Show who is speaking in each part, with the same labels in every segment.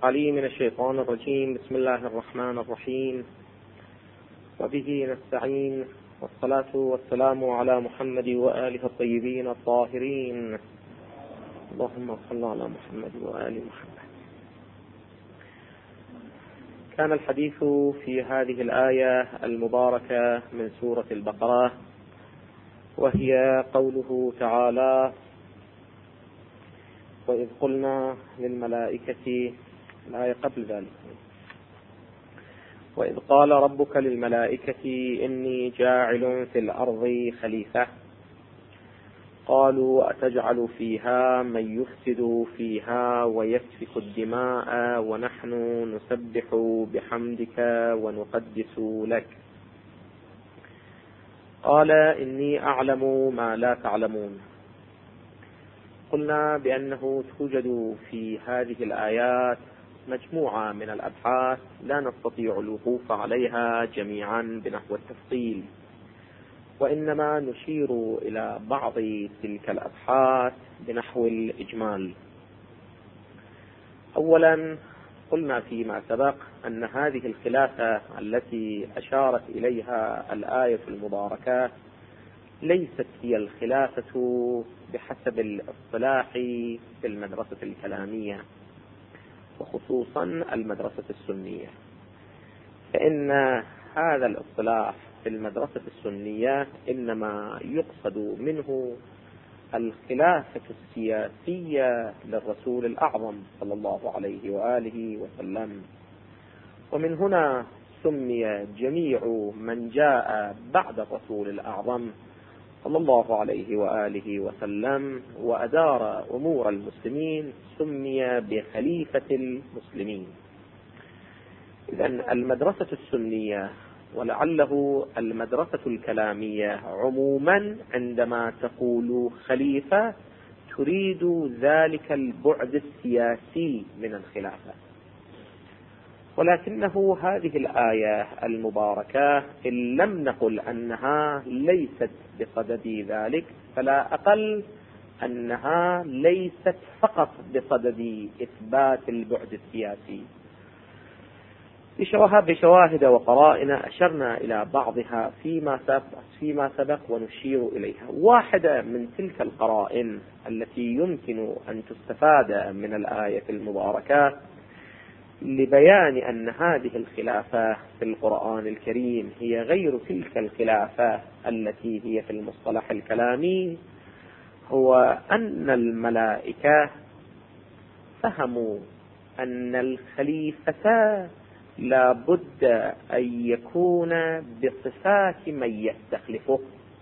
Speaker 1: علي من الشيطان الرجيم. بسم الله الرحمن الرحيم، وبه نستعين، والصلاة والسلام على محمد وآله الطيبين الطاهرين. اللهم صل على محمد وآل محمد. كان الحديث في هذه الآية المباركة من سورة البقرة، وهي قوله تعالى: وإذ قلنا للملائكة، الآية قبل ذلك: وإذ قال ربك للملائكة إني جاعل في الأرض خليفة، قالوا أتجعل فيها من يفسد فيها ويسفك الدماء ونحن نسبح بحمدك ونقدس لك، قال إني أعلم ما لا تعلمون. قلنا بأنه توجد في هذه الآيات مجموعة من الأبحاث لا نستطيع الوقوف عليها جميعا بنحو التفصيل، وإنما نشير إلى بعض تلك الأبحاث بنحو الإجمال. أولا، قلنا فيما سبق أن هذه الخلافة التي أشارت إليها الآية المباركة ليست هي الخلافة بحسب الاصطلاح في المدرسة الكلامية، وخصوصا المدرسة السنية، فإن هذا الاصطلاح في المدرسة السنية إنما يقصد منه الخلافة السياسية للرسول الأعظم صلى الله عليه وآله وسلم. ومن هنا سمي جميع من جاء بعد الرسول الأعظم صلى الله عليه وآله وسلم وأدار أمور المسلمين سمي بخليفة المسلمين. إذن المدرسة السنية، ولعله المدرسة الكلامية عموما، عندما تقول خليفة تريد ذلك البعد السياسي من الخلافة، ولكنه هذه الآية المباركة إن لم نقل أنها ليست بصدد ذلك، فلا أقل أنها ليست فقط بصدد إثبات البعد السياسي، بشواهد وقرائن أشرنا إلى بعضها فيما سبق ونشير إليها. واحدة من تلك القرائن التي يمكن أن تستفاد من الآية المباركة لبيان أن هذه الخلافة في القرآن الكريم هي غير تلك الخلافة التي هي في المصطلح الكلامي، هو أن الملائكة فهموا أن الخليفة لا بد أن يكون بصفات من يستخلفه،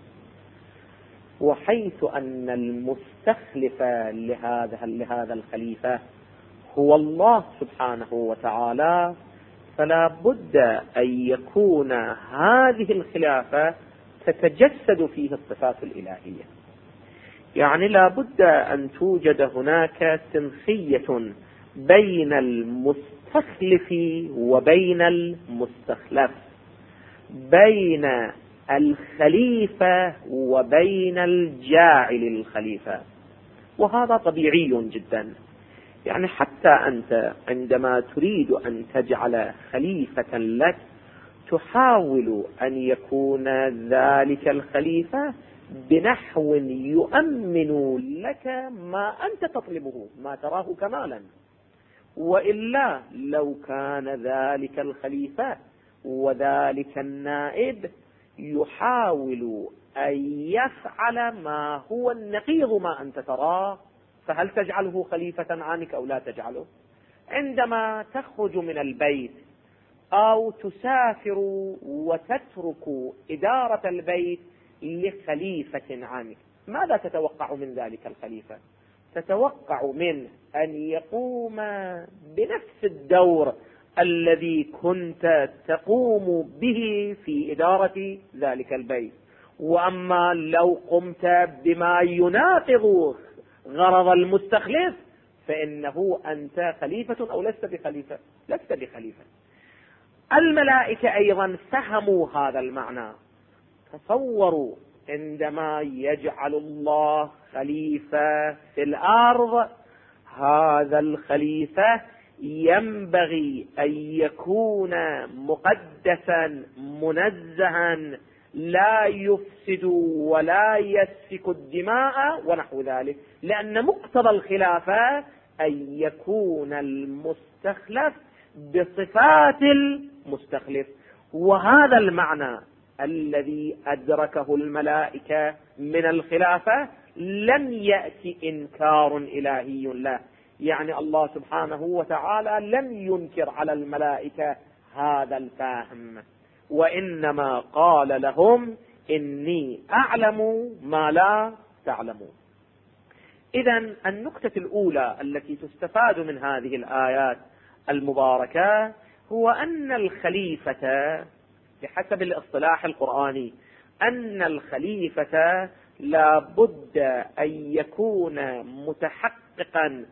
Speaker 1: وحيث أن المستخلف لهذا الخليفة هو الله سبحانه وتعالى، فلا بد أن يكون هذه الخلافة تتجسد فيه الصفات الإلهية. يعني لا بد أن توجد هناك سنخية بين المستخلف وبين المستخلف، بين الخليفة وبين الجاعل الخليفة، وهذا طبيعي جدا. يعني حتى أنت عندما تريد أن تجعل خليفة لك تحاول أن يكون ذلك الخليفة بنحو يؤمن لك ما أنت تطلبه، ما تراه كمالا، وإلا لو كان ذلك الخليفة وذلك النائب يحاول أن يفعل ما هو النقيض ما أنت تراه، فهل تجعله خليفة عنك أو لا تجعله؟ عندما تخرج من البيت أو تسافر وتترك إدارة البيت لخليفة عنك، ماذا تتوقع من ذلك الخليفة؟ تتوقع منه أن يقوم بنفس الدور الذي كنت تقوم به في إدارة ذلك البيت. وأما لو قمت بما يناقض غرض المستخلف فإنه أنت خليفة أو لست بخليفة؟ لست بخليفة. الملائكة أيضا فهموا هذا المعنى. تصوروا عندما يجعل الله خليفة في الأرض، هذا الخليفة ينبغي أن يكون مقدسا منزها لا يفسد ولا يسفك الدماء ونحو ذلك، لأن مقتضى الخلافة أن يكون المستخلف بصفات المستخلف، وهذا المعنى الذي أدركه الملائكة من الخلافة لم يأتي إنكار إلهي له، يعني الله سبحانه وتعالى لم ينكر على الملائكة هذا الفهم، وإنما قال لهم إني أعلم ما لا تعلمون. إذن النقطة الأولى التي تستفاد من هذه الآيات المباركة هو أن الخليفة بحسب الاصطلاح القرآني أن الخليفة لا بد أن يكون متحققا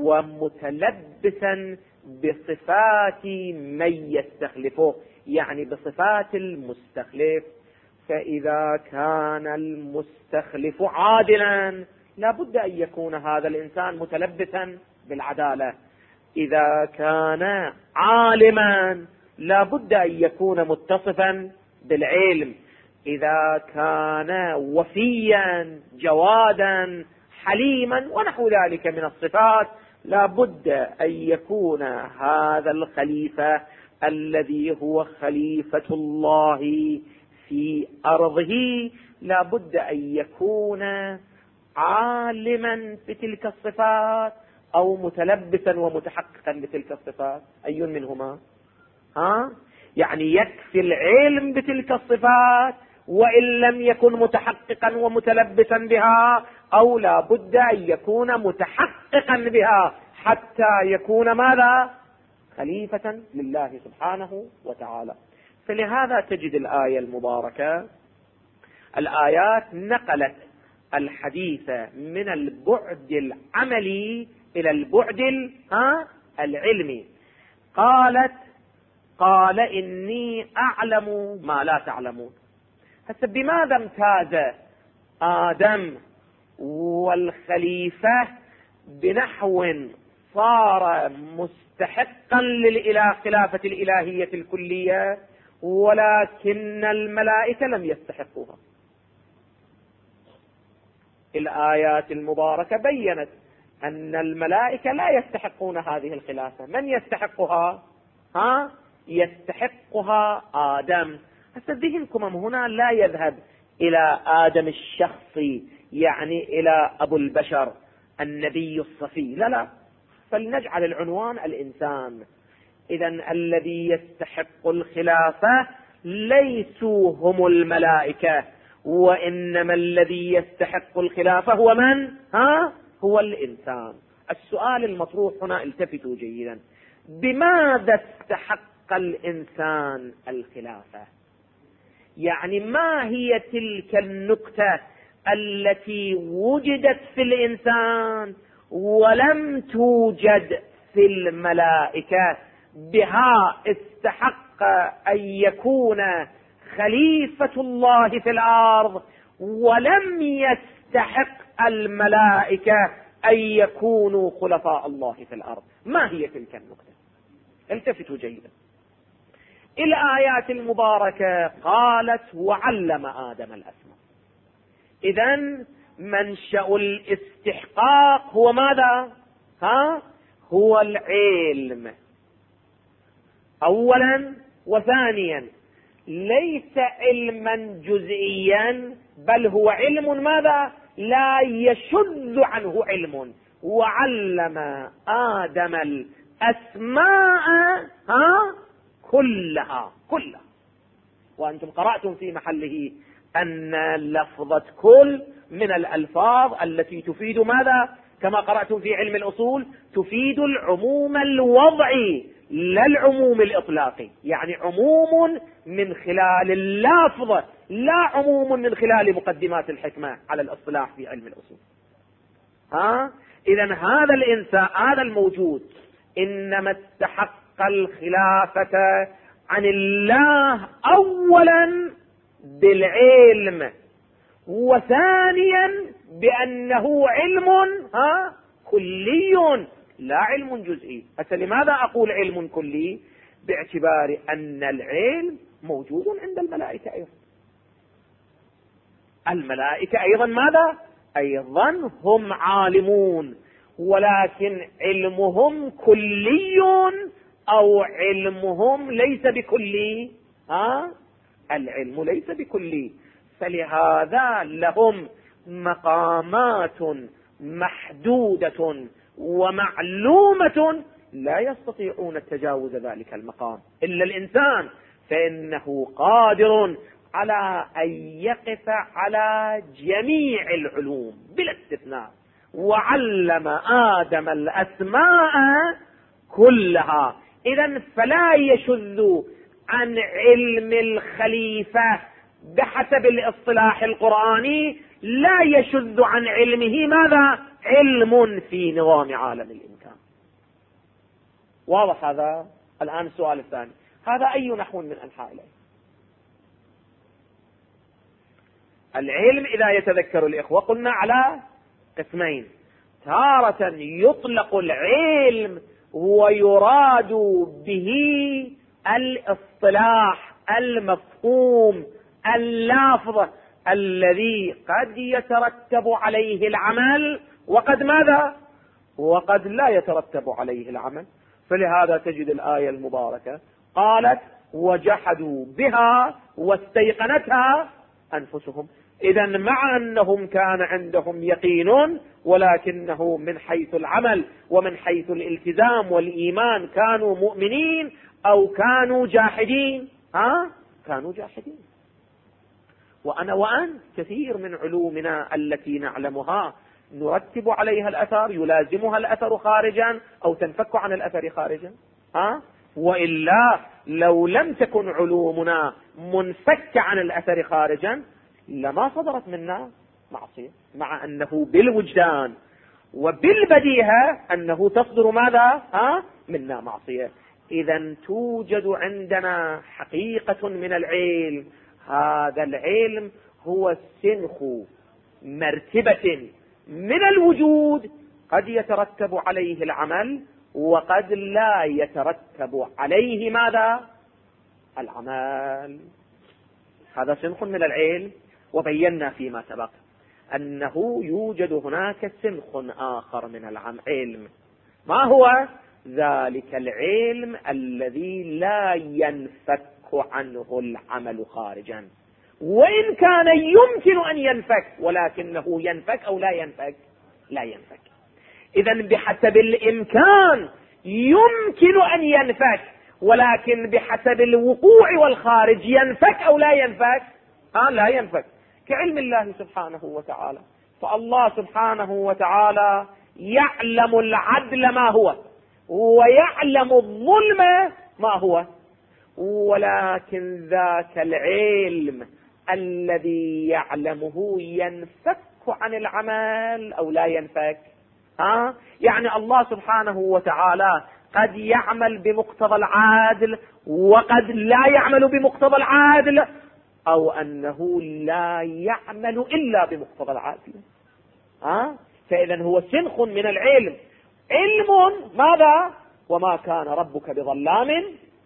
Speaker 1: ومتلبسا بصفات من يستخلفه، يعني بصفات المستخلف. فإذا كان المستخلف عادلا لا بد أن يكون هذا الإنسان متلبسا بالعدالة، إذا كان عالما لا بد أن يكون متصفا بالعلم، إذا كان وفيا جوادا حليما ونحو ذلك من الصفات لا بد أن يكون هذا الخليفة الذي هو خليفة الله في أرضه لا بد أن يكون عالما بتلك الصفات أو متلبسا ومتحققا بتلك الصفات. أي منهما؟ يعني يكفي العلم بتلك الصفات وإن لم يكن متحققا ومتلبسا بها، أو لا بد أن يكون متحققا بها حتى يكون ماذا؟ خليفة لله سبحانه وتعالى. فلهذا تجد الآية المباركة، الآيات نقلت الحديث من البعد العملي إلى البعد العلمي. قال إني أعلم ما لا تعلمون. هسه بماذا امتاز آدم والخليفة بنحو صار مستحقا للخلافة الإلهية الكلية ولكن الملائكة لم يستحقوها؟ الآيات المباركة بيّنت أن الملائكة لا يستحقون هذه الخلافة. من يستحقها؟ يستحقها آدم. هسه ذهنكم هنا لا يذهب إلى آدم الشخصي، يعني إلى أبو البشر النبي الصفي، لا، فلنجعل العنوان الإنسان. إذن الذي يستحق الخلافة ليسوا هم الملائكة، وإنما الذي يستحق الخلافة هو من؟ هو الإنسان. السؤال المطروح هنا، التفتوا جيدا، بماذا استحق الإنسان الخلافة؟ يعني ما هي تلك النقطة التي وجدت في الإنسان ولم توجد في الملائكة بها استحق أن يكون خليفة الله في الأرض، ولم يستحق الملائكة أن يكونوا خلفاء الله في الأرض؟ ما هي تلك النقطة؟ التفتوا جيدا. الآيات المباركة قالت وعلم آدم الأسماء. إذن منشأ الاستحقاق هو ماذا؟ هو العلم أولا، وثانيا ليس علما جزئيا بل هو علم ماذا؟ لا يشذ عنه علم. وعلم آدم الأسماء كلها. وأنتم قرأتم في محله أن لفظة كل من الألفاظ التي تفيد ماذا؟ كما قرأتم في علم الأصول تفيد العموم الوضعي لا العموم الإطلاقي، يعني عموم من خلال اللفظ لا عموم من خلال مقدمات الحكمة على الإصطلاح في علم الأصول. إذن هذا الإنسان، هذا الموجود، إنما استحق الخلافة عن الله أولا بالعلم، وثانيا بأنه علم كلي لا علم جزئي. لماذا أقول علم كلي؟ باعتبار أن العلم موجود عند الملائكة أيضا. الملائكة أيضا ماذا؟ أيضا هم عالمون، ولكن علمهم كلي أو علمهم ليس بكلي. العلم ليس بكلي، فلهذا لهم مقامات محدودة ومعلومة لا يستطيعون تجاوز ذلك المقام إلا الإنسان، فإنه قادر على أن يقف على جميع العلوم بلا استثناء، وعلم آدم الأسماء كلها. إذن فلا يشذ عن علم الخليفة بحسب الاصطلاح القرآني، لا يشذ عن علمه ماذا؟ علم في نظام عالم الإمكان. واضح هذا؟ الآن السؤال الثاني، هذا أي نحو من أنحاء العلم؟ العلم إذا يتذكر الإخوة قلنا على قسمين: تارة يطلق العلم ويراد به الاصطلاح المفهوم اللافظ الذي قد يترتب عليه العمل وقد ماذا؟ وقد لا يترتب عليه العمل. فلهذا تجد الآية المباركة قالت: وجحدوا بها واستيقنتها أنفسهم. إذن مع أنهم كان عندهم يقين، ولكنه من حيث العمل ومن حيث الالتزام والإيمان كانوا مؤمنين أو كانوا جاحدين؟ كانوا جاحدين. وأنا وأنت كثير من علومنا التي نعلمها نرتب عليها الأثر، يلازمها الأثر خارجا أو تنفك عن الأثر خارجا. وإلا لو لم تكن علومنا منفكة عن الأثر خارجا لما صدرت منا معصية، مع أنه بالوجدان وبالبديهة أنه تصدر ماذا؟ منا معصية. إذن توجد عندنا حقيقة من العلم، هذا العلم هو سنخ مرتبة من الوجود قد يترتب عليه العمل وقد لا يترتب عليه ماذا؟ العمل. هذا سنخ من العلم. وبينا فيما سبق أنه يوجد هناك سنخ آخر من العلم. ما هو ذلك؟ العلم الذي لا ينفك عنه العمل خارجا، وإن كان يمكن أن ينفك، ولكنه ينفك أو لا ينفك؟ لا ينفك. إذن بحسب الإمكان يمكن أن ينفك، ولكن بحسب الوقوع والخارج ينفك أو لا ينفك؟ لا ينفك. كعلم الله سبحانه وتعالى، فالله سبحانه وتعالى يعلم العدل ما هو ويعلم الظلم ما هو، ولكن ذاك العلم الذي يعلمه ينفك عن العمل أو لا ينفك؟ يعني الله سبحانه وتعالى قد يعمل بمقتضى العادل وقد لا يعمل بمقتضى العادل، أو أنه لا يعمل إلا بمقتضى العادل. فإذا هو سنخ من العلم، علم ماذا؟ وما كان ربك بظلام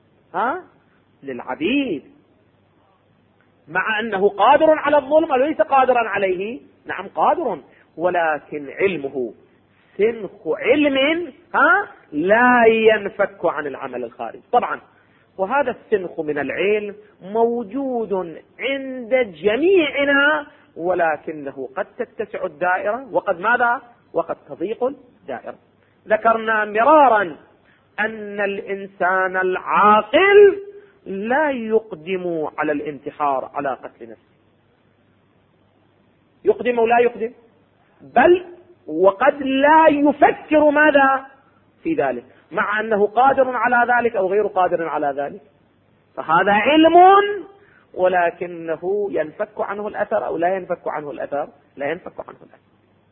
Speaker 1: للعبيد. مع أنه قادر على الظلم وليس قادرا عليه، نعم قادر، ولكن علمه سنخ علم لا ينفك عن العمل الخارج طبعا. وهذا السنخ من العلم موجود عند جميعنا، ولكنه قد تتسع الدائرة وقد ماذا؟ وقد تضيق الدائرة. ذكرنا مرارا أن الإنسان العاقل لا يقدم على الانتحار على قتل نفسه. يقدم ولا يقدم؟ بل وقد لا يفكر ماذا في ذلك، مع أنه قادر على ذلك أو غير قادر على ذلك. فهذا علم ولكنه ينفك عنه الأثر أو لا ينفك عنه الأثر؟ لا ينفك عنه الأثر.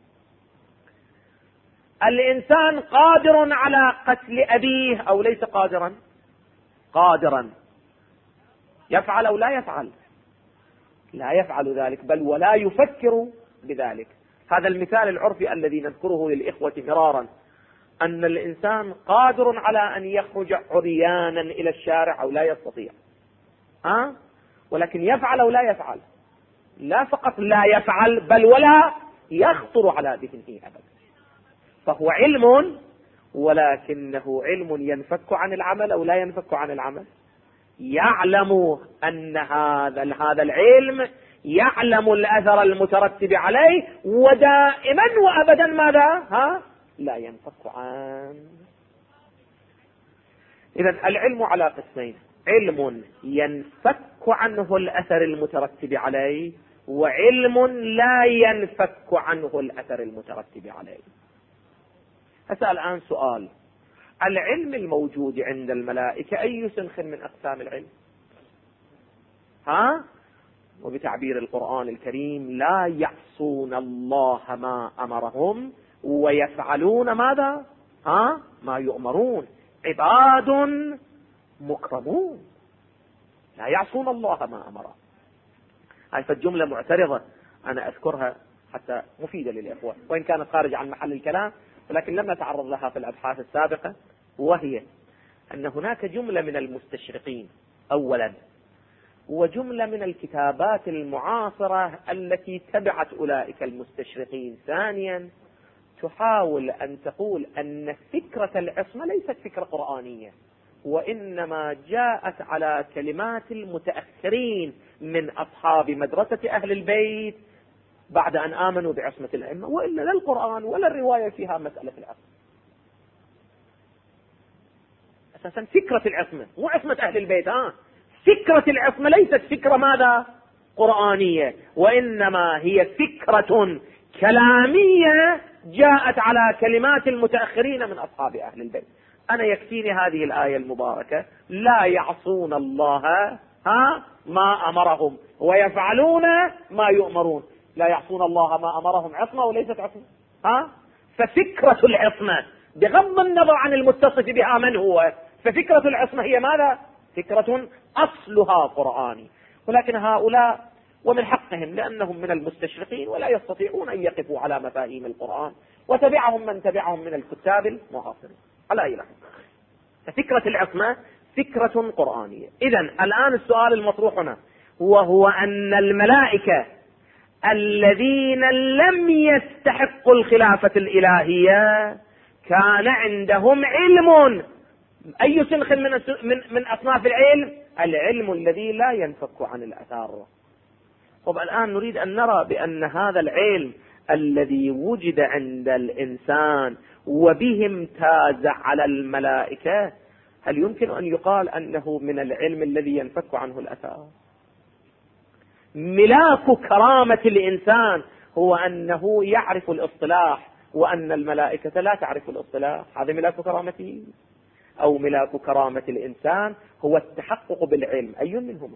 Speaker 1: الإنسان قادر على قتل أبيه أو ليس قادرا؟ قادرا. يفعل أو لا يفعل؟ لا يفعل ذلك، بل ولا يفكر بذلك. هذا المثال العرفي الذي نذكره للإخوة مرارا. أن الإنسان قادر على أن يخرج عريانا إلى الشارع أو لا يستطيع، ولكن يفعل أو لا يفعل؟ لا فقط لا يفعل، بل ولا يخطر على ذهنه أبدا. فهو علم، ولكنه علم ينفك عن العمل أو لا ينفك عن العمل. يعلم أن هذا العلم يعلم الأثر المترتب عليه، ودائما وأبدا ماذا؟ لا ينفك عنه. إذن العلم على قسمين: علم ينفك عنه الأثر المترتب عليه، وعلم لا ينفك عنه الأثر المترتب عليه. أسأل الآن سؤال: العلم الموجود عند الملائكة أي سنخ من أقسام العلم؟ وبتعبير القرآن الكريم: لا يعصون الله ما أمرهم ويفعلون ماذا؟ ما يؤمرون. عباد مكرمون لا يعصون الله ما أمرهم. هاي فالجملة معترضة، أنا أذكرها حتى مفيدة للإخوة، وإن كانت خارج عن محل الكلام، ولكن لم نتعرض لها في الأبحاث السابقة. وهي أن هناك جملة من المستشرقين أولا، وجملة من الكتابات المعاصرة التي تبعت أولئك المستشرقين ثانيا، تحاول أن تقول أن فكرة العصمة ليست فكرة قرآنية، وإنما جاءت على كلمات المتأخرين من أصحاب مدرسة أهل البيت بعد أن آمنوا بعصمة الأئمة، وإلا لا القرآن ولا الرواية فيها مسألة العصمة. أساسا فكرة العصمة مو عصمة أهل البيت، فكرة العصمة ليست فكرة ماذا؟ قرآنية، وإنما هي فكرة كلامية جاءت على كلمات المتأخرين من أصحاب أهل البيت. أنا يكفيني هذه الآية المباركة: لا يعصون الله ما أمرهم ويفعلون ما يؤمرون. لا يعصون الله ما أمرهم عصمة وليست عصمة. ففكرة العصمة بغض النظر عن المتصف بها من هو، ففكرة العصمة هي ماذا؟ فكرة أصلها قرآني. ولكن هؤلاء ومن حقهم لأنهم من المستشرقين ولا يستطيعون أن يقفوا على مفاهيم القرآن، وتبعهم من تبعهم من الكتاب المعاصرين على أي لحظة. ففكرة العصمة فكرة قرآنية. إذن الآن السؤال المطروح هنا وهو أن الملائكة الذين لم يستحقوا الخلافة الإلهية كان عندهم علم. أي سنخ من أصناف العلم؟ العلم الذي لا ينفك عن الأثار. طب الآن نريد أن نرى بأن هذا العلم الذي وجد عند الإنسان وبه امتاز على الملائكة، هل يمكن أن يقال أنه من العلم الذي ينفك عنه الأثار؟ ملاك كرامة الإنسان هو أنه يعرف الاصطلاح، وأن الملائكة لا تعرف الاصطلاح. هذا ملاك كرامته. أو ملاك كرامة الإنسان هو التحقق بالعلم. أي منهما؟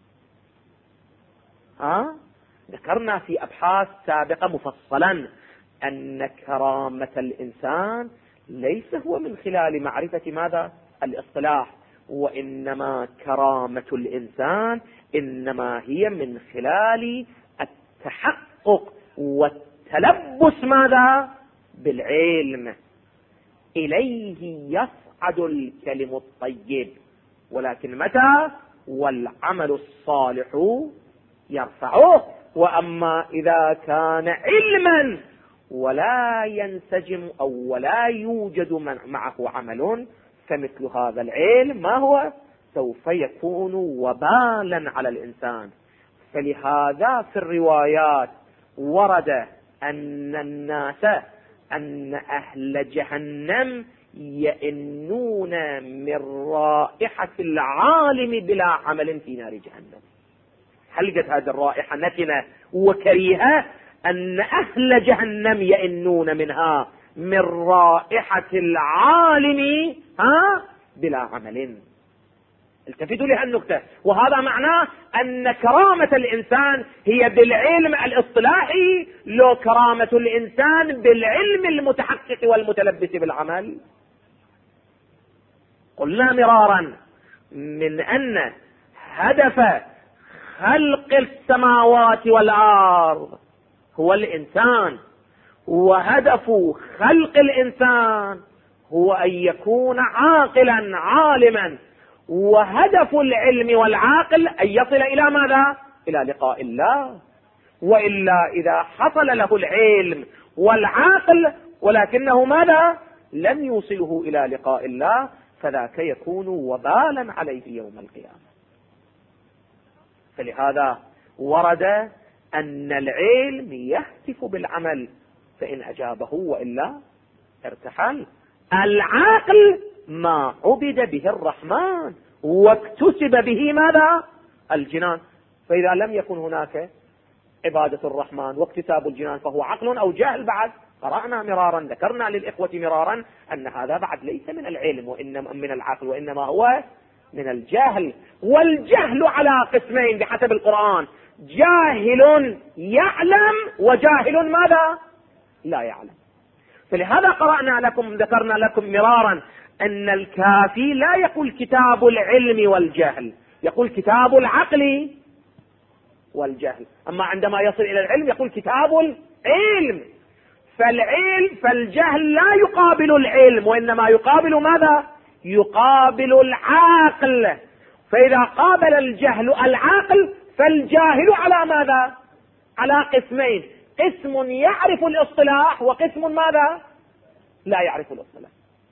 Speaker 1: ذكرنا في أبحاث سابقة مفصلا أن كرامة الإنسان ليس هو من خلال معرفة ماذا؟ الاصطلاح، وإنما كرامة الإنسان إنما هي من خلال التحقق والتلبس ماذا؟ بالعلم. إليه يصعد الكلم الطيب، ولكن متى؟ والعمل الصالح يرفعه. وأما إذا كان علما ولا ينسجم أو ولا يوجد معه عمل، فمثل هذا العلم ما هو؟ سوف يكون وبالا على الإنسان. فلهذا في الروايات ورد أن الناس، أن أهل جهنم يئنون من رائحة العالم بلا عمل في نار جهنم. هل قد هذه الرائحة نتنة وكريهة؟ أن أهل جهنم يئنون منها من رائحة العالم بلا عمل. التفتوا لها النكتة. وهذا معناه أن كرامة الإنسان هي بالعلم الاصطلاحي، لو كرامة الإنسان بالعلم المتحقق والمتلبس بالعمل. قلنا مرارا من أن هدف خلق السماوات والأرض هو الإنسان، وهدف خلق الإنسان هو أن يكون عاقلا عالما، وهدف العلم والعاقل أن يصل إلى ماذا؟ إلى لقاء الله. وإلا إذا حصل له العلم والعاقل ولكنه ماذا؟ لم يوصله إلى لقاء الله، فذاك يكون وبالا عليه يوم القيامة. فلهذا ورد أن العلم يهتف بالعمل، فإن أجابه وإلا ارتحل. العاقل ما عبد به الرحمن واكتسب به ماذا؟ الجنان. فإذا لم يكن هناك عبادة الرحمن واكتساب الجنان فهو عقل أو جهل بعد. قرأنا مرارا، ذكرنا للإخوة مرارا أن هذا بعد ليس من العلم وإنما من العقل، وإنما هو من الجهل. والجهل على قسمين بحسب القرآن: جاهل يعلم وجاهل ماذا؟ لا يعلم. فلهذا قرأنا لكم، ذكرنا لكم مرارا أن الكافي لا يقول كتاب العلم والجهل، يقول كتاب العقل والجهل. أما عندما يصل إلى العلم يقول كتاب العلم. فالجهل لا يقابل العلم، وإنما يقابل ماذا؟ يقابل العاقل. فإذا قابل الجهل العاقل فالجاهل على ماذا؟ على قسمين: قسم يعرف الاصطلاح وقسم ماذا؟ لا يعرف الاصطلاح.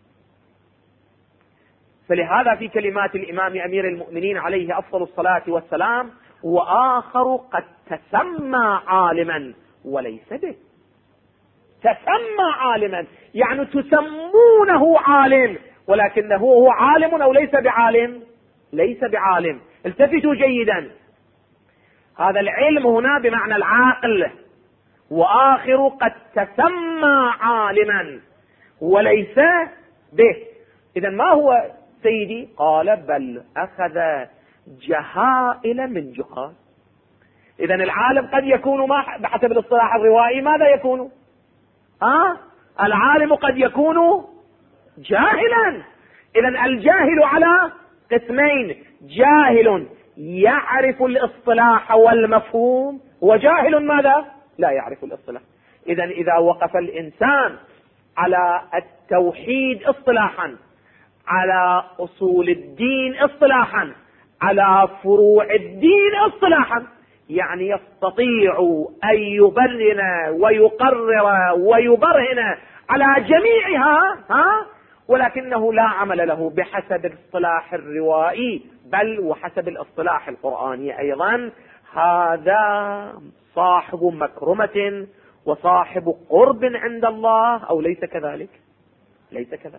Speaker 1: فلهذا في كلمات الإمام أمير المؤمنين عليه أفضل الصلاة والسلام: وآخر قد تسمى عالما وليس به. تسمى عالما يعني تسمونه عالم، ولكنه هو عالم أو ليس بعالم؟ ليس بعالم. التفتوا جيدا، هذا العلم هنا بمعنى العاقل. وآخر قد تسمى عالما وليس به. إذن ما هو سيدي؟ قال: بل أخذ جهائل من جهال. إذن العالم قد يكون ما بحسب الاصطلاح الروائي ماذا يكون؟ العالم قد يكون جاهلا. إذن الجاهل على قسمين: جاهل يعرف الاصطلاح والمفهوم، وجاهل ماذا؟ لا يعرف الاصطلاح. إذن إذا وقف الإنسان على التوحيد اصطلاحا، على أصول الدين اصطلاحا، على فروع الدين اصطلاحا، يعني يستطيع أن يبرهن ويقرر ويبرهن على جميعها، ولكنه لا عمل له بحسب الاصطلاح الروائي بل وحسب الاصطلاح القرآني أيضا، هذا صاحب مكرمة وصاحب قرب عند الله، أو ليس كذلك؟ ليس كذلك.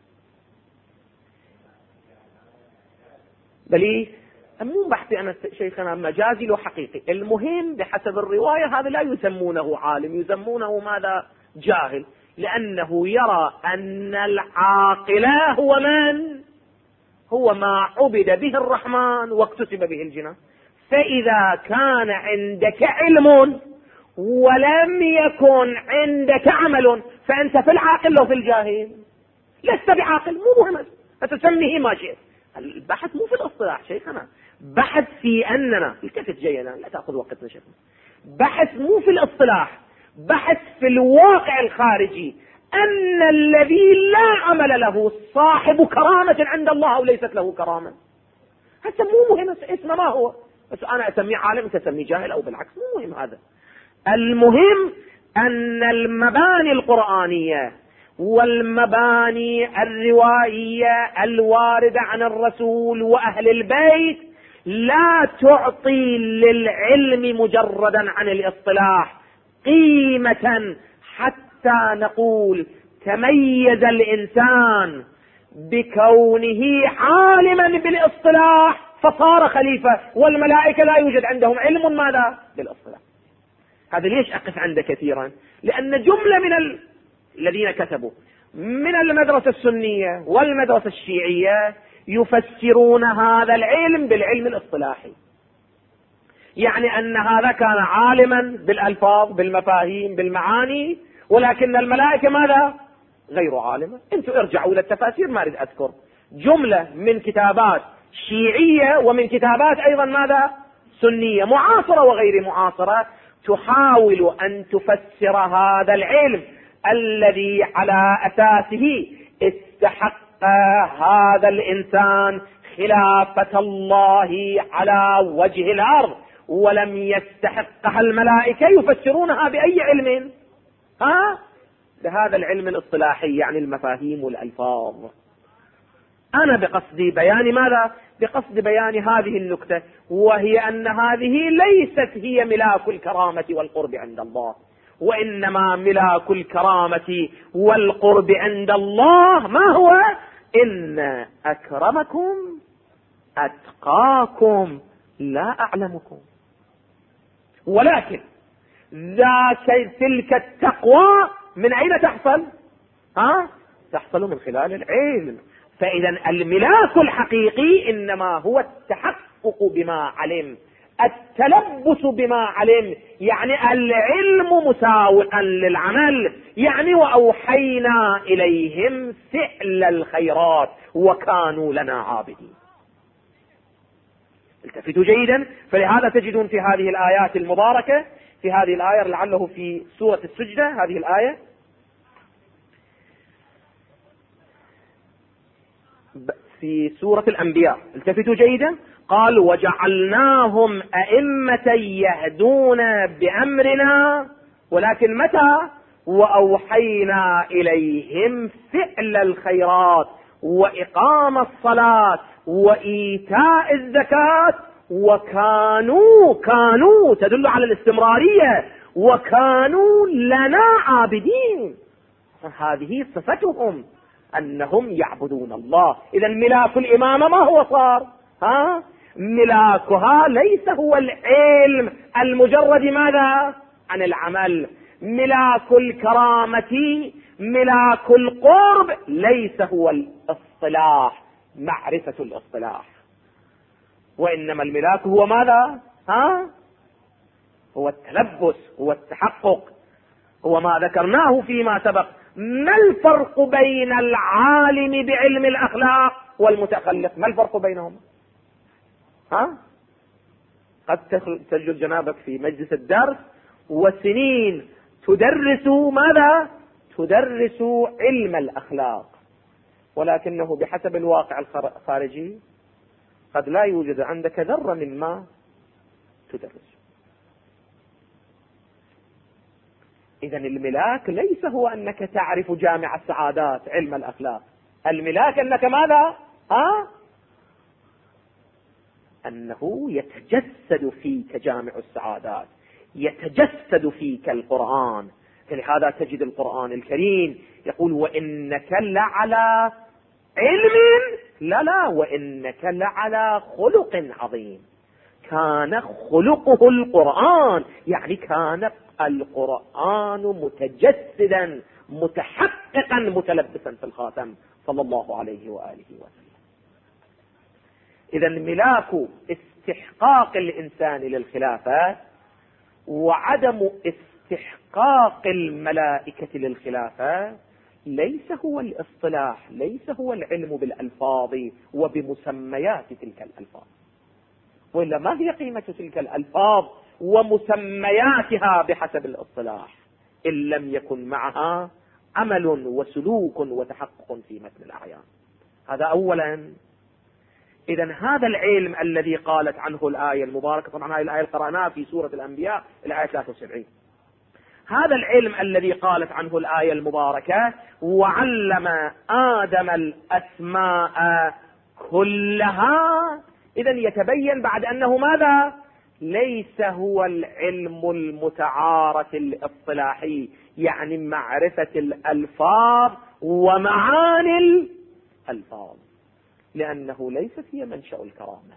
Speaker 1: بل مو بحثي أنا شيخنا مجازي وحقيقي. المهم بحسب الرواية هذا لا يسمونه عالم، يسمونه ماذا؟ جاهل، لأنه يرى أن العاقل هو من؟ هو ما عبد به الرحمن واكتسب به الجنان. فإذا كان عندك علم ولم يكن عندك عمل فأنت في العاقل أو في الجاهل؟ لست بعاقل، مو مهم، فتسميه ما شئت. البحث مو في الاصطلاح شيخنا، بحث في أننا التفت جيدا، لا تأخذ وقتنا شيخنا. بحث مو في الاصطلاح، بحث في الواقع الخارجي، أن الذي لا عمل له صاحب كرامة عند الله أو ليست له كرامة. هذا مو مهم اسمه ما هو، بس أنا أسميه عالم أنت تسميه جاهل أو بالعكس، مو مهم هذا. المهم أن المباني القرآنية والمباني الروائية الواردة عن الرسول وأهل البيت لا تعطي للعلم مجردا عن الاصطلاح قيمة حتى نقول تميز الإنسان بكونه عالما بالاصطلاح فصار خليفة، والملائكة لا يوجد عندهم علم ماذا؟ بالاصطلاح. هذا ليش أقف عنده كثيرا؟ لأن جملة من الذين كتبوا من المدرسة السنية والمدرسة الشيعية يفسرون هذا العلم بالعلم الاصطلاحي، يعني أن هذا كان عالما بالألفاظ بالمفاهيم بالمعاني، ولكن الملائكة ماذا؟ غير عالمة. انتم ارجعوا للتفاسير، ما أريد أذكر جملة من كتابات شيعية ومن كتابات أيضا ماذا؟ سنية معاصرة وغير معاصرة، تحاول أن تفسر هذا العلم الذي على أساسه استحق هذا الإنسان خلافة الله على وجه الأرض ولم يستحقها الملائكة، يفسرونها بأي علم؟ بهذا العلم الاصطلاحي، يعني المفاهيم والألفاظ. أنا بقصد بيان ماذا؟ بقصد بيان هذه النكتة، وهي أن هذه ليست هي ملاك الكرامة والقرب عند الله، وإنما ملاك الكرامة والقرب عند الله ما هو؟ إن أكرمكم أتقاكم لا أعلمكم. ولكن تلك التقوى من أين تحصل؟ تحصل من خلال العلم. فإذا الملاك الحقيقي إنما هو التحقق بما علم، التلبس بما علم، يعني العلم مساوقا للعمل، يعني وأوحينا إليهم فعل الخيرات وكانوا لنا عابدين. التفتوا جيدا. فلهذا تجدون في هذه الآيات المباركة، في هذه الآية لعله في سورة السجدة، هذه الآية في سورة الأنبياء، التفتوا جيدا، قال وجعلناهم أئمة يهدون بأمرنا، ولكن متى؟ وأوحينا إليهم فعل الخيرات وإقام الصلاة وإيتاء الزكاة وكانوا تدل على الاستمرارية، وكانوا لنا عابدين. هذه صفتهم أنهم يعبدون الله. إذا ملاك الإمامة ما هو صار؟ ملاكها ليس هو العلم المجرد ماذا؟ عن العمل. ملاك الكرامة، ملاك القرب ليس هو الاصطلاح، معرفة الاصطلاح، وإنما الملاك هو ماذا؟ هو التلبس، هو التحقق، هو ما ذكرناه فيما سبق. ما الفرق بين العالم بعلم الأخلاق والمتخلف؟ ما الفرق بينهم؟ قد تجد جنابك في مجلس الدرس وسنين تدرس ماذا؟ تدرس علم الأخلاق، ولكنه بحسب الواقع الخارجي قد لا يوجد عندك ذرة مما تدرس. إذا الملاك ليس هو أنك تعرف جامع السعادات علم الأخلاق، الملاك أنك ماذا؟ أنه يتجسد فيك جامع السعادات، يتجسد فيك القرآن. فلهذا تجد القرآن الكريم يقول وإنك لعلى علم، لا وإنك لعلى خلق عظيم. كان خلقه القرآن، يعني كان القرآن متجسدا متحققا متلبسا في الخاتم صلى الله عليه وآله وسلم. إذا ملاك استحقاق الإنسان للخلافة وعدم استحقاق الملائكة للخلافة ليس هو الاصطلاح، ليس هو العلم بالألفاظ وبمسميات تلك الألفاظ، وإلا ما هي قيمة تلك الألفاظ ومسمياتها بحسب الاصطلاح إن لم يكن معها عمل وسلوك وتحقق في متن الأعيان؟ هذا أولا. إذن هذا العلم الذي قالت عنه الآية المباركة، طبعا هذه الآية قرأناها في سورة الأنبياء الآية 73، هذا العلم الذي قالت عنه الآية المباركة وعلم آدم الأسماء كلها، إذن يتبين بعد أنه ماذا؟ ليس هو العلم المتعارف الاصطلاحي، يعني معرفة الألفاظ ومعاني الألفاظ، لأنه ليست هي منشأ الكرامة.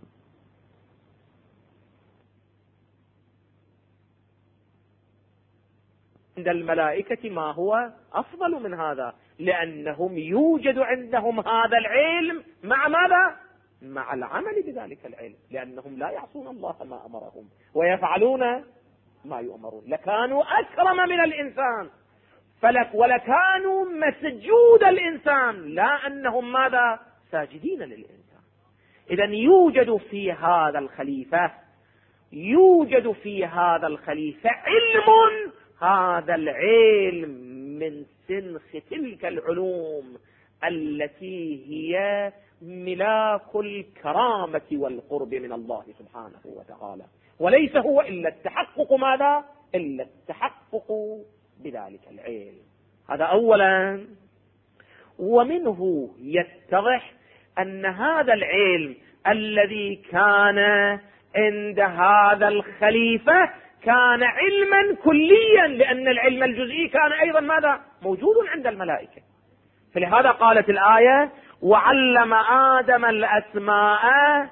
Speaker 1: عند الملائكة ما هو أفضل من هذا، لأنهم يوجد عندهم هذا العلم مع ماذا؟ مع العمل بذلك العلم، لأنهم لا يعصون الله ما أمرهم ويفعلون ما يؤمرون. لكانوا أكرم من الإنسان ولكانوا مسجود الإنسان، لا أنهم ماذا؟ ساجدين للإنسان. إذن يوجد في هذا الخليفة، يوجد في هذا الخليفة علم، هذا العلم من سنخ تلك العلوم التي هي ملاك الكرامة والقرب من الله سبحانه وتعالى، وليس هو إلا التحقق ماذا؟ إلا التحقق بذلك العلم. هذا أولا. ومنه يتضح أن هذا العلم الذي كان عند هذا الخليفة كان علما كليا، لأن العلم الجزئي كان أيضا ماذا؟ موجود عند الملائكة. فلهذا قالت الآية: وعلم آدم الأسماء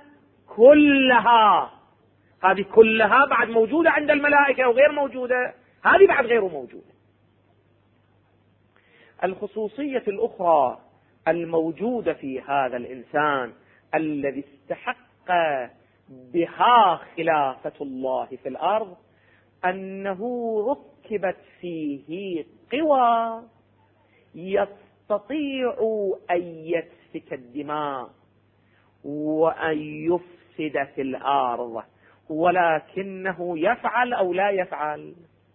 Speaker 1: كلها. هذه كلها بعد موجودة عند الملائكة وغير موجودة، هذه بعد غير موجودة. الخصوصية الأخرى الموجودة في هذا الإنسان الذي استحق بها خلافة الله في الأرض أنه ركبت فيه قوى يستطيع أن يسفك الدماء وأن يفسد في الأرض، ولكنه يفعل أو لا يفعل؟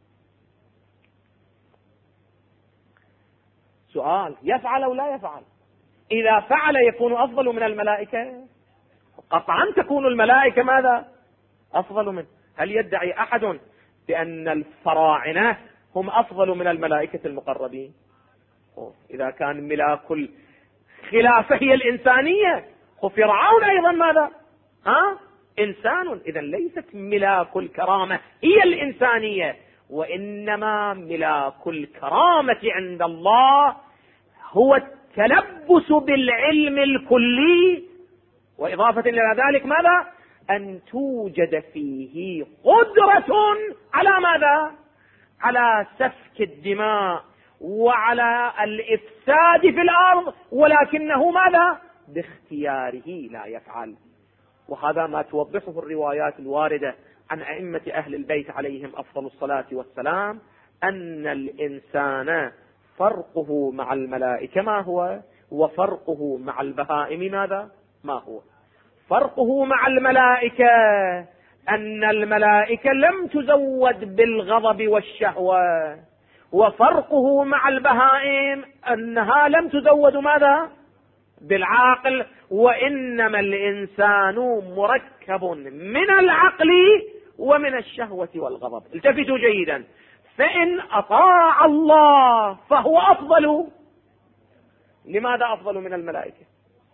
Speaker 1: سؤال: يفعل أو لا يفعل؟ إذا فعل يكون أفضل من الملائكة؟ قطعا تكون الملائكة ماذا؟ أفضل منه. هل يدعي أحد بأن الفراعنة هم أفضل من الملائكة المقربين؟ إذا كان ملاك الخلافة هي الإنسانية، فرعون أيضا ماذا؟ إنسان. إذا ليست ملاك الكرامة هي الإنسانية، وإنما ملاك الكرامة عند الله هو التلبس بالعلم الكلي، وإضافة إلى ذلك ماذا؟ أن توجد فيه قدرة على ماذا؟ على سفك الدماء وعلى الإفساد في الأرض، ولكنه ماذا؟ باختياره لا يفعل. وهذا ما توضحه الروايات الواردة عن أئمة أهل البيت عليهم أفضل الصلاة والسلام، أن الإنسان فرقه مع الملائكة ما هو؟ وفرقه مع البهائم ماذا؟ ما هو؟ فرقه مع الملائكة أن الملائكة لم تزود بالغضب والشهوة، وفرقه مع البهائم أنها لم تزود ماذا؟ بالعقل. وإنما الإنسان مركب من العقل ومن الشهوة والغضب. التفتوا جيدا: فإن أطاع الله فهو أفضل. لماذا أفضل من الملائكة؟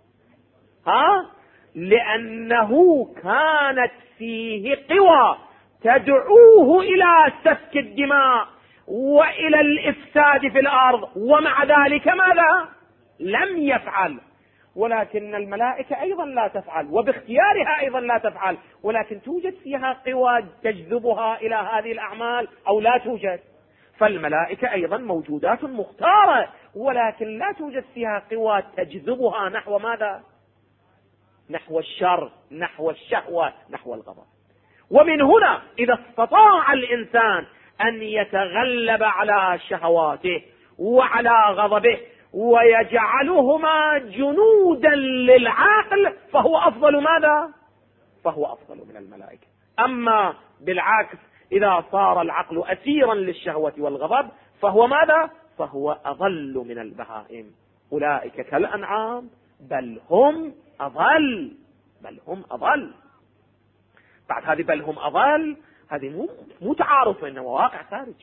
Speaker 1: لأنه كانت فيه قوى تدعوه إلى سفك الدماء وإلى الإفساد في الأرض، ومع ذلك ماذا؟ لم يفعل. ولكن الملائكة أيضا لا تفعل، وباختيارها أيضا لا تفعل، ولكن توجد فيها قوى تجذبها إلى هذه الأعمال أو لا توجد. فالملائكة أيضا موجودات مختارة، ولكن لا توجد فيها قوى تجذبها نحو ماذا؟ نحو الشر، نحو الشهوة، نحو الغضب. ومن هنا إذا استطاع الإنسان أن يتغلب على شهواته وعلى غضبه ويجعلهما جنودا للعقل فهو أفضل ماذا؟ فهو أفضل من الملائكة. أما بالعكس إذا صار العقل أسيرا للشهوة والغضب فهو ماذا؟ فهو أضل من البهائم. أولئك كالأنعام بل هم أضل. بل هم أضل. بعد هذه بل هم أضل، هذه مو تعارف، إنه واقع خارجي.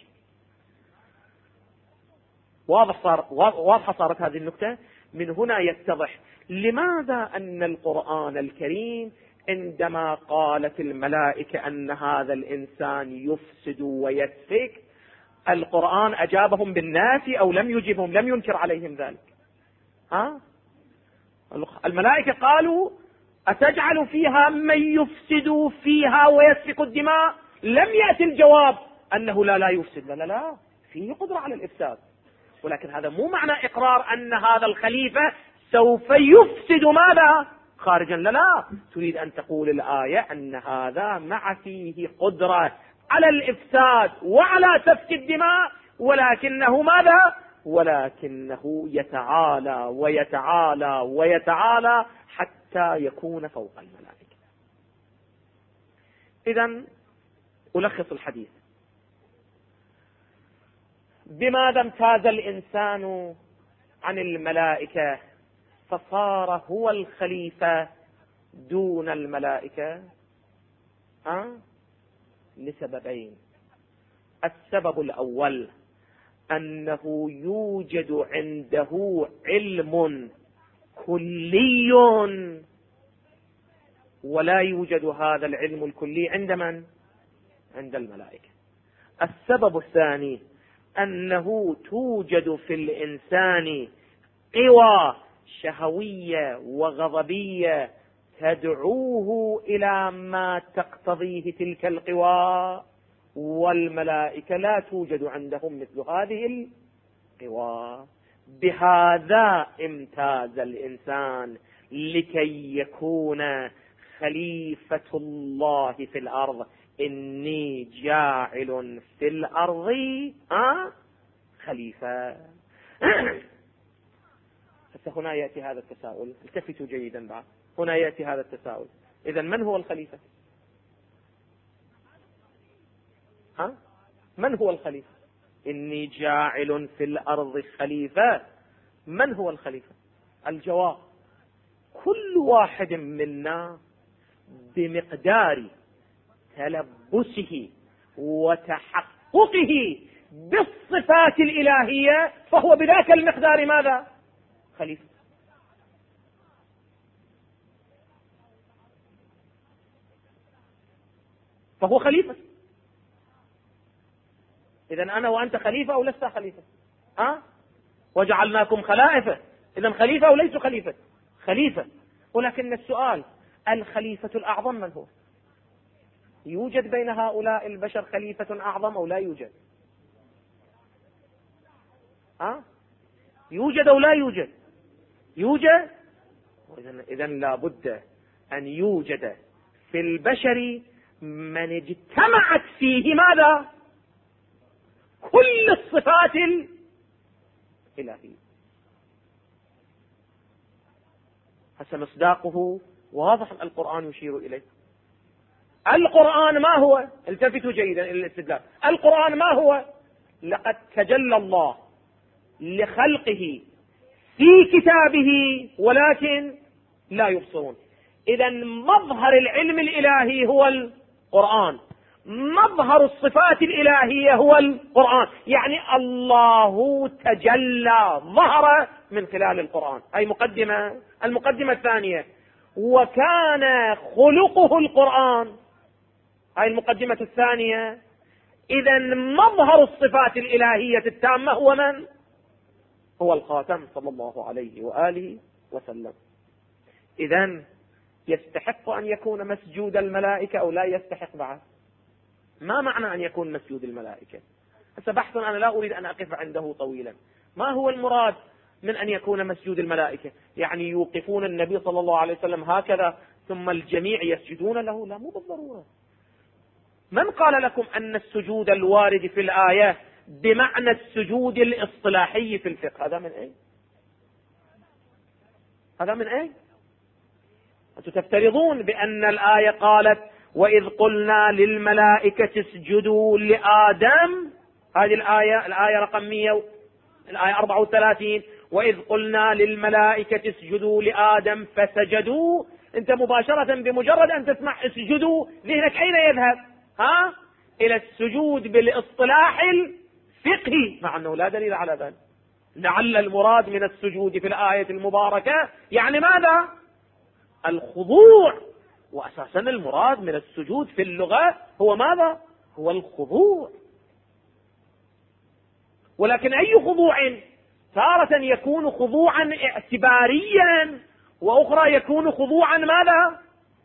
Speaker 1: واضحة صارت هذه النكتة. من هنا يتضح لماذا أن القرآن الكريم عندما قالت الملائكة أن هذا الإنسان يفسد ويسفك، القرآن أجابهم بالنافي أو لم يجبهم، لم ينكر عليهم ذلك. الملائكة قالوا: أتجعل فيها من يفسد فيها ويسفك الدماء؟ لم يأتي الجواب أنه لا يفسد، لا فيه قدرة على الإفساد، ولكن هذا مو معنى إقرار أن هذا الخليفة سوف يفسد ماذا؟ خارجا. لا تريد أن تقول الآية أن هذا مع فيه قدرة على الإفساد وعلى سفك الدماء، ولكنه ماذا؟ ولكنه يتعالى ويتعالى ويتعالى حتى يكون فوق الملائكة. إذن ألخص الحديث: بماذا امتاز الإنسان عن الملائكة فصار هو الخليفة دون الملائكة؟ لسببين. السبب الأول أنه يوجد عنده علم كلي ولا يوجد هذا العلم الكلي عند من؟ عند الملائكة. السبب الثاني أنه توجد في الإنسان قوى شهوية وغضبية تدعوه إلى ما تقتضيه تلك القوى، والملائكة لا توجد عندهم مثل هذه القوى. بهذا امتاز الإنسان لكي يكون خليفة الله في الأرض. إني جاعل في الأرض خليفة. هنا يأتي هذا التساؤل، التفتوا جيدا بعد. هنا يأتي هذا التساؤل، إذن من هو الخليفة؟ من هو الخليفة؟ إني جاعل في الأرض خليفة. من هو الخليفة؟ الجواب: كل واحد منا بمقدار تلبسه وتحققه بالصفات الإلهية فهو بذاك المقدار ماذا؟ خليفة. فهو خليفة. إذن أنا وأنت خليفة أو لست خليفة؟ وجعلناكم خلائف. إذن خليفة أو ليس خليفة؟ خليفة. ولكن السؤال: الخليفة الأعظم من هو؟ يوجد بين هؤلاء البشر خليفة أعظم أو لا يوجد؟ يوجد أو لا يوجد؟ يوجد. إذن لا بد أن يوجد في البشر من اجتمعت فيه ماذا؟ كل الصفات الإلهية. هسه مصداقه واضح، القرآن يشير إليه. القرآن ما هو؟ التفتوا جيدا إلى الاستدلال. القرآن ما هو؟ لقد تجلى الله لخلقه في كتابه ولكن لا يبصرون. إذن مظهر العلم الإلهي هو القرآن، مظهر الصفات الإلهية هو القرآن. يعني الله تجلى ظهر من خلال القرآن. أي مقدمة. المقدمة الثانية: وكان خلقه القرآن. هاي المقدمة الثانية. إذن مظهر الصفات الإلهية التامة هو من؟ هو الخاتم صلى الله عليه وآله وسلم. إذن يستحق أن يكون مسجود الملائكة أو لا يستحق بعد؟ ما معنى أن يكون مسجود الملائكة؟ هذا بحث أنا لا أريد أن أقف عنده طويلا. ما هو المراد من أن يكون مسجود الملائكة؟ يعني يوقفون النبي صلى الله عليه وسلم هكذا ثم الجميع يسجدون له؟ لا، مو بالضرورة. من قال لكم أن السجود الوارد في الآية بمعنى السجود الاصطلاحي في الفقه؟ هذا من أين؟ هذا من أين؟ أنتم تفترضون بأن الآية قالت: وإذ قلنا للملائكة اسجدوا لآدم. هذه الآية رقم 100، الآية 34. وإذ قلنا للملائكة اسجدوا لآدم فسجدوا. أنت مباشرة بمجرد أن تسمع اسجدوا ذهنك أين يذهب؟ إلى السجود بالاصطلاح الفقهي، مع أنه لا دليل على ذلك. لعل المراد من السجود في الآية المباركة يعني ماذا؟ الخضوع. وأساسا المراد من السجود في اللغة هو ماذا؟ هو الخضوع. ولكن أي خضوع؟ تارة يكون خضوعا اعتباريا، وأخرى يكون خضوعا ماذا؟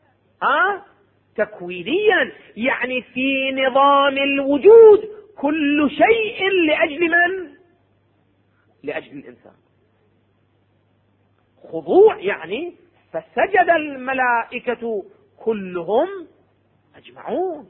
Speaker 1: تكوينيا. يعني في نظام الوجود كل شيء لأجل من؟ لأجل الإنسان. خضوع يعني فسجد الملائكة كلهم أجمعون.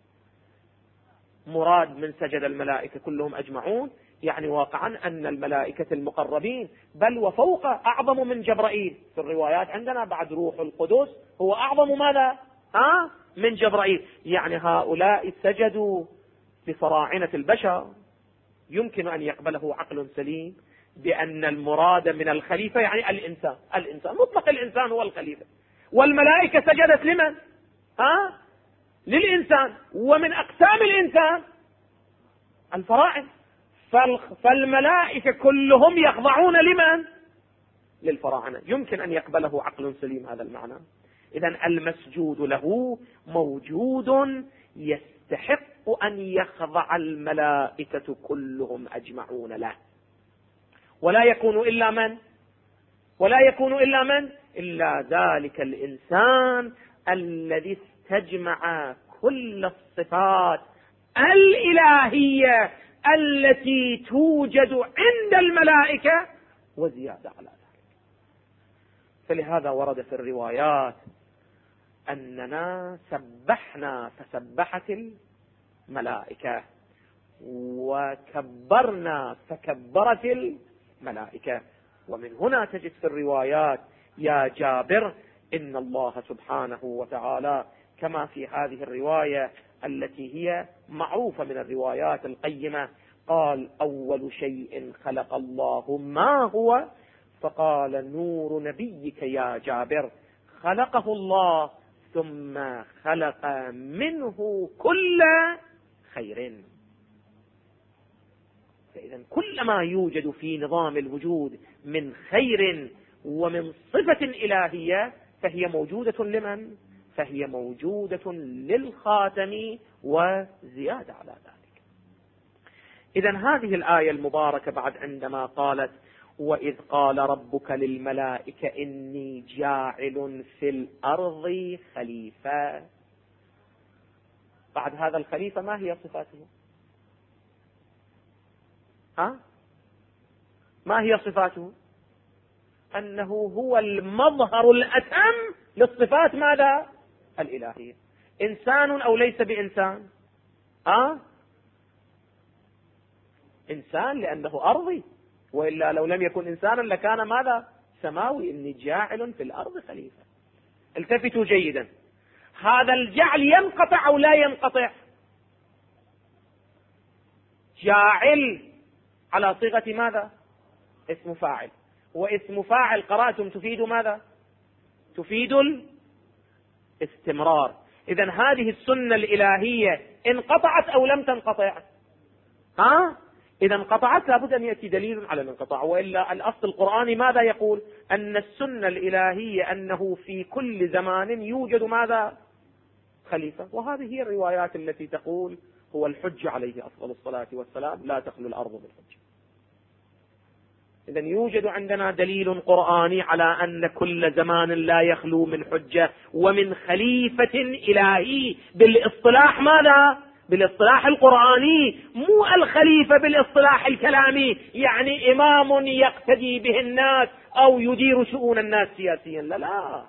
Speaker 1: مراد من سجد الملائكة كلهم أجمعون يعني واقعا أن الملائكة المقربين بل وفوق أعظم من جبرائيل. في الروايات عندنا بعد روح القدس هو أعظم ماذا؟ من جبرائيل. يعني هؤلاء سجدوا لفراعنة البشر، يمكن أن يقبله عقل سليم. بأن المراد من الخليفة يعني الإنسان مطلق الإنسان هو الخليفة، والملائكة سجدت لمن؟ للإنسان، ومن أقسام الإنسان الفرائض، فالملائكة كلهم يخضعون لمن؟ للفراعنة. يمكن أن يقبله عقل سليم هذا المعنى. إذن المسجود له موجود يستحق أن يخضع الملائكة كلهم أجمعون له، ولا يكون إلا من؟ إلا ذلك الإنسان الذي استجمع كل الصفات الإلهية التي توجد عند الملائكة وزيادة على ذلك. فلهذا ورد في الروايات أننا سبحنا فسبحت الملائكة، وكبرنا فكبرت الملائكة. ومن هنا تجد في الروايات يا جابر إن الله سبحانه وتعالى كما في هذه الرواية التي هي معروفة من الروايات القيمة، قال أول شيء خلق الله ما هو، فقال نور نبيك يا جابر خلقه الله ثم خلق منه كل خير. فإذا كل ما يوجد في نظام الوجود من خير ومن صفة إلهية فهي موجودة لمن؟ فهي موجودة للخاتم وزيادة على ذلك. إذا هذه الآية المباركة بعد عندما قالت وإذ قال ربك للملائكة إني جاعل في الأرض خليفة، بعد هذا الخليفة ما هي صفاته؟ ما هي صفاته؟ أنه هو المظهر الأتم للصفات ماذا؟ الإلهية. إنسان أو ليس بإنسان؟ إنسان لأنه أرضي، وإلا لو لم يكن إنسانا لكان ماذا؟ سماوي. إني جاعل في الأرض خليفة. التفتوا جيدا، هذا الجعل ينقطع أو لا ينقطع؟ جاعل على صيغة ماذا؟ اسم فاعل، واسم فاعل قرأتم تفيد ماذا؟ تفيد الاستمرار. إذن هذه السنة الإلهية انقطعت أو لم تنقطع؟ إذا انقطعت لابد أن يأتي دليل على الانقطاع، وإلا الأصل القرآني ماذا يقول؟ أن السنة الإلهية أنه في كل زمان يوجد ماذا؟ خليفة. وهذه هي الروايات التي تقول هو الحج عليه أفضل الصلاة والسلام لا تخلو الأرض بالحج. إذن يوجد عندنا دليل قرآني على أن كل زمان لا يخلو من حجة ومن خليفة إلهي بالاصطلاح ماذا؟ بالاصطلاح القرآني، مو الخليفة بالاصطلاح الكلامي، يعني إمام يقتدي به الناس أو يدير شؤون الناس سياسيا. لا،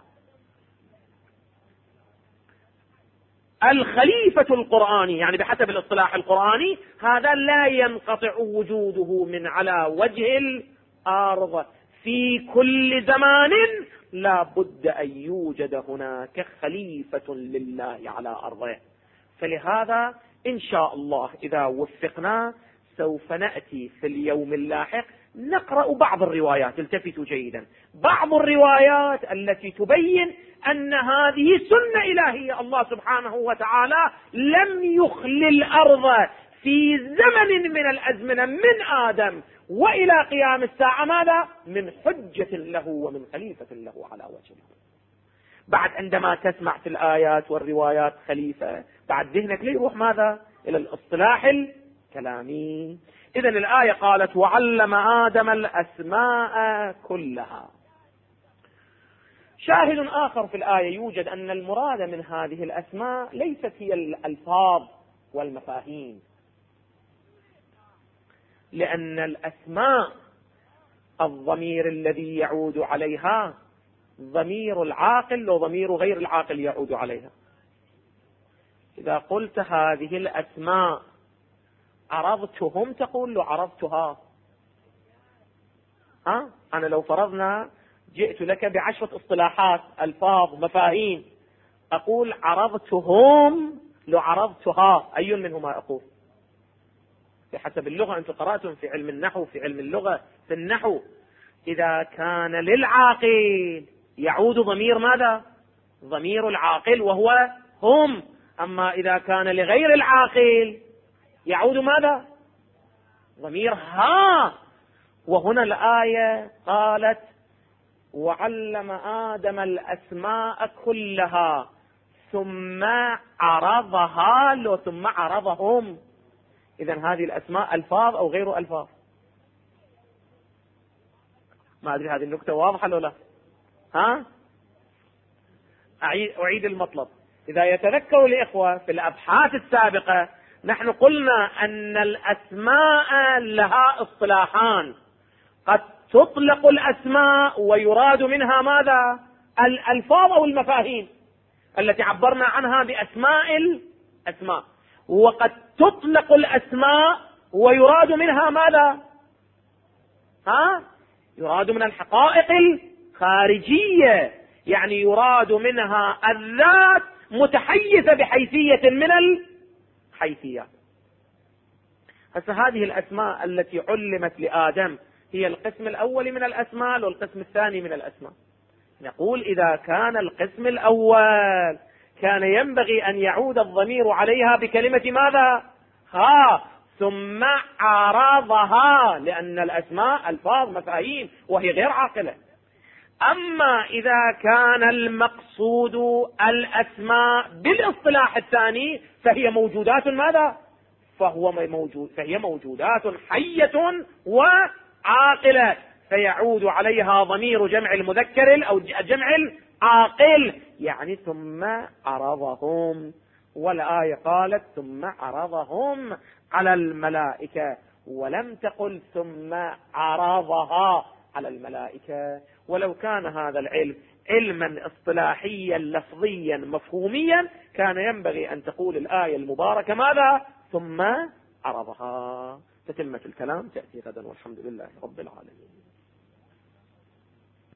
Speaker 1: الخليفة القرآني يعني بحسب الاصطلاح القرآني هذا لا ينقطع وجوده من على وجه الأرض. في كل زمان لا بد أن يوجد هناك خليفة لله على أرضه. فلهذا إن شاء الله إذا وفقنا سوف نأتي في اليوم اللاحق نقرأ بعض الروايات. التفتوا جيدا، بعض الروايات التي تبين أن هذه سنة إلهية. الله سبحانه وتعالى لم يخل الأرض في زمن من الأزمنة من آدم وإلى قيام الساعة ماذا؟ من حجة له ومن خليفة له على وجه الأرض. بعد عندما تسمع في الآيات والروايات خليفة بعد ذهنك ليروح ماذا؟ إلى الاصطلاح الكلامي. إذن الآية قالت وعلم آدم الأسماء كلها. شاهد آخر في الآية يوجد أن المراد من هذه الأسماء ليست هي الألفاظ والمفاهيم، لأن الأسماء الضمير الذي يعود عليها ضمير العاقل وضمير غير العاقل يعود عليها. إذا قلت هذه الأسماء عرضتهم تقول له عرضتها. أنا لو فرضنا جئت لك ب10 اصطلاحات ألفاظ مفاهيم أقول عرضتهم لو عرضتها، أي منهما أقول؟ بحسب اللغة. أنتم قرأتم في علم النحو، في علم اللغة في النحو، إذا كان للعاقل يعود ضمير ماذا؟ ضمير العاقل وهو هم. أما إذا كان لغير العاقل يعود ماذا؟ ضمير ها. وهنا الآية قالت وعلم آدم الأسماء كلها ثم عرضها له ثم عرضهم. إذن هذه الأسماء ألفاظ أو غير ألفاظ؟ ما أدري هذه النكتة واضحة ولا لا؟ ها؟ أعيد المطلب. إذا يتذكر الإخوة في الأبحاث السابقة نحن قلنا أن الأسماء لها اصطلاحان، قد تطلق الأسماء ويراد منها ماذا؟ الألفاظ أو المفاهيم التي عبرنا عنها بأسماء الأسماء، وقد تطلق الأسماء ويراد منها ماذا؟ يراد من الحقائق الخارجية، يعني يراد منها الذات متحيزة بحيثية من الحيثيات. هسه هذه الأسماء التي علمت لآدم هي القسم الأول من الأسماء والقسم الثاني من الأسماء. نقول إذا كان القسم الأول كان ينبغي أن يعود الضمير عليها بكلمة ماذا؟ ها، ثم عرضها، لأن الأسماء ألفاظ مفاهيم وهي غير عاقلة. أما إذا كان المقصود الأسماء بالاصطلاح الثاني فهي موجودات ماذا؟ فهي موجودات حية وعاقلة، فيعود عليها ضمير جمع المذكر أو جمع العاقل، يعني ثم عرضهم. والآية قالت ثم عرضهم على الملائكة، ولم تقل ثم عرضها على الملائكة. ولو كان هذا العلم علما اصطلاحيا لفظيا مفهوميا كان ينبغي أن تقول الآية المباركة ماذا؟ ثم عرضها. تتمة الكلام تأتي غدا، والحمد لله رب العالمين.